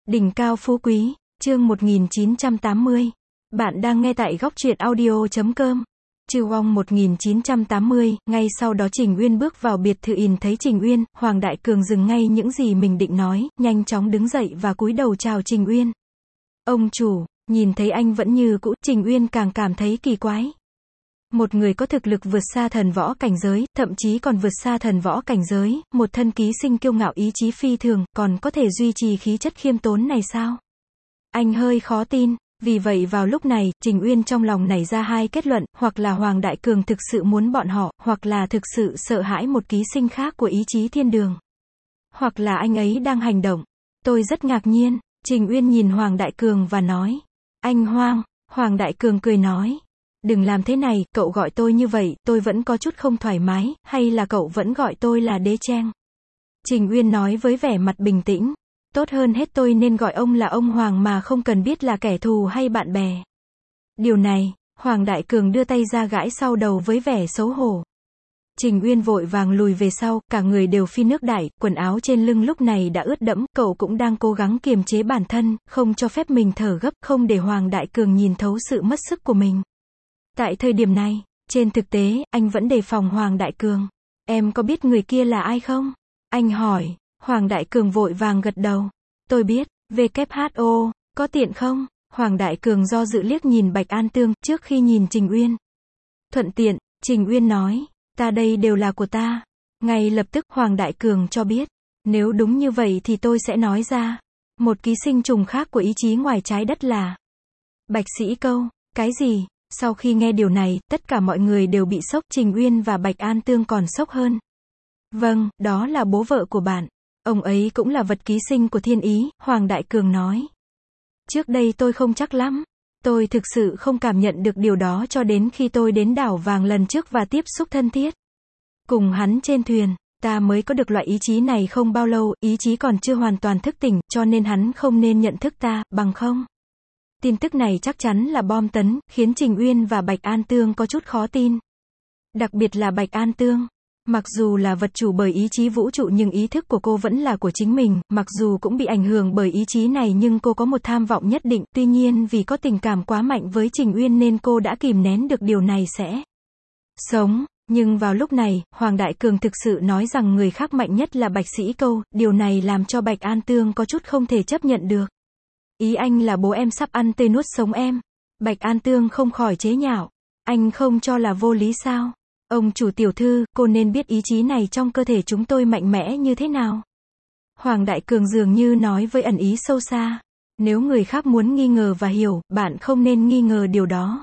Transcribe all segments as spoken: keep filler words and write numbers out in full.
Đỉnh cao phú quý, chương một nghìn chín trăm tám mươi. Bạn đang nghe tại góc truyện audio chấm com. Trừ Wong một nghìn chín trăm tám mươi, ngay sau đó Trình Uyên bước vào biệt thự in thấy Trình Uyên, Hoàng Đại Cường dừng ngay những gì mình định nói, nhanh chóng đứng dậy và cúi đầu chào Trình Uyên. Ông chủ, nhìn thấy anh vẫn như cũ, Trình Uyên càng cảm thấy kỳ quái. Một người có thực lực vượt xa thần võ cảnh giới, thậm chí còn vượt xa thần võ cảnh giới, một thân ký sinh kiêu ngạo ý chí phi thường, còn có thể duy trì khí chất khiêm tốn này sao? Anh hơi khó tin, vì vậy vào lúc này, Trình Uyên trong lòng nảy ra hai kết luận, hoặc là Hoàng Đại Cường thực sự muốn bọn họ, hoặc là thực sự sợ hãi một ký sinh khác của ý chí thiên đường. Hoặc là anh ấy đang hành động. Tôi rất ngạc nhiên, Trình Uyên nhìn Hoàng Đại Cường và nói. Anh Hoàng, Hoàng Đại Cường cười nói. Đừng làm thế này, cậu gọi tôi như vậy, tôi vẫn có chút không thoải mái, hay là cậu vẫn gọi tôi là Đế Trang? Trình Uyên nói với vẻ mặt bình tĩnh. Tốt hơn hết tôi nên gọi ông là ông Hoàng mà không cần biết là kẻ thù hay bạn bè. Điều này, Hoàng Đại Cường đưa tay ra gãi sau đầu với vẻ xấu hổ. Trình Uyên vội vàng lùi về sau, cả người đều phi nước đại, quần áo trên lưng lúc này đã ướt đẫm, cậu cũng đang cố gắng kiềm chế bản thân, không cho phép mình thở gấp, không để Hoàng Đại Cường nhìn thấu sự mất sức của mình. Tại thời điểm này, trên thực tế, anh vẫn đề phòng Hoàng Đại Cường. Em có biết người kia là ai không? Anh hỏi. Hoàng Đại Cường vội vàng gật đầu. Tôi biết, vê kép hát o, có tiện không? Hoàng Đại Cường do dự liếc nhìn Bạch An Tương, trước khi nhìn Trình Uyên. Thuận tiện, Trình Uyên nói, ta đây đều là của ta. Ngay lập tức, Hoàng Đại Cường cho biết, nếu đúng như vậy thì tôi sẽ nói ra. Một ký sinh trùng khác của ý chí ngoài trái đất là Bạch Sĩ Câu. Cái gì? Sau khi nghe điều này, tất cả mọi người đều bị sốc, Trình Uyên và Bạch An Tương còn sốc hơn. Vâng, đó là bố vợ của bạn. Ông ấy cũng là vật ký sinh của thiên ý, Hoàng Đại Cường nói. Trước đây tôi không chắc lắm. Tôi thực sự không cảm nhận được điều đó cho đến khi tôi đến đảo vàng lần trước và tiếp xúc thân thiết. Cùng hắn trên thuyền, ta mới có được loại ý chí này không bao lâu, ý chí còn chưa hoàn toàn thức tỉnh, cho nên hắn không nên nhận thức ta, bằng không. Tin tức này chắc chắn là bom tấn, khiến Trình Uyên và Bạch An Tương có chút khó tin. Đặc biệt là Bạch An Tương. Mặc dù là vật chủ bởi ý chí vũ trụ nhưng ý thức của cô vẫn là của chính mình, mặc dù cũng bị ảnh hưởng bởi ý chí này nhưng cô có một tham vọng nhất định, tuy nhiên vì có tình cảm quá mạnh với Trình Uyên nên cô đã kìm nén được điều này sẽ sống. Nhưng vào lúc này, Hoàng Đại Cường thực sự nói rằng người khác mạnh nhất là Bạch Sĩ Câu, điều này làm cho Bạch An Tương có chút không thể chấp nhận được. Ý anh là bố em sắp ăn tươi nuốt sống em. Bạch An Tương không khỏi chế nhạo. Anh không cho là vô lý sao? Ông chủ tiểu thư, cô nên biết ý chí này trong cơ thể chúng tôi mạnh mẽ như thế nào. Hoàng Đại Cường dường như nói với ẩn ý sâu xa. Nếu người khác muốn nghi ngờ và hiểu, bạn không nên nghi ngờ điều đó.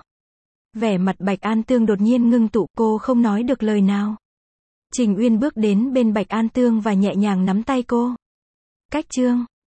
Vẻ mặt Bạch An Tương đột nhiên ngưng tụ, cô không nói được lời nào. Trình Uyên bước đến bên Bạch An Tương và nhẹ nhàng nắm tay cô. Cách chương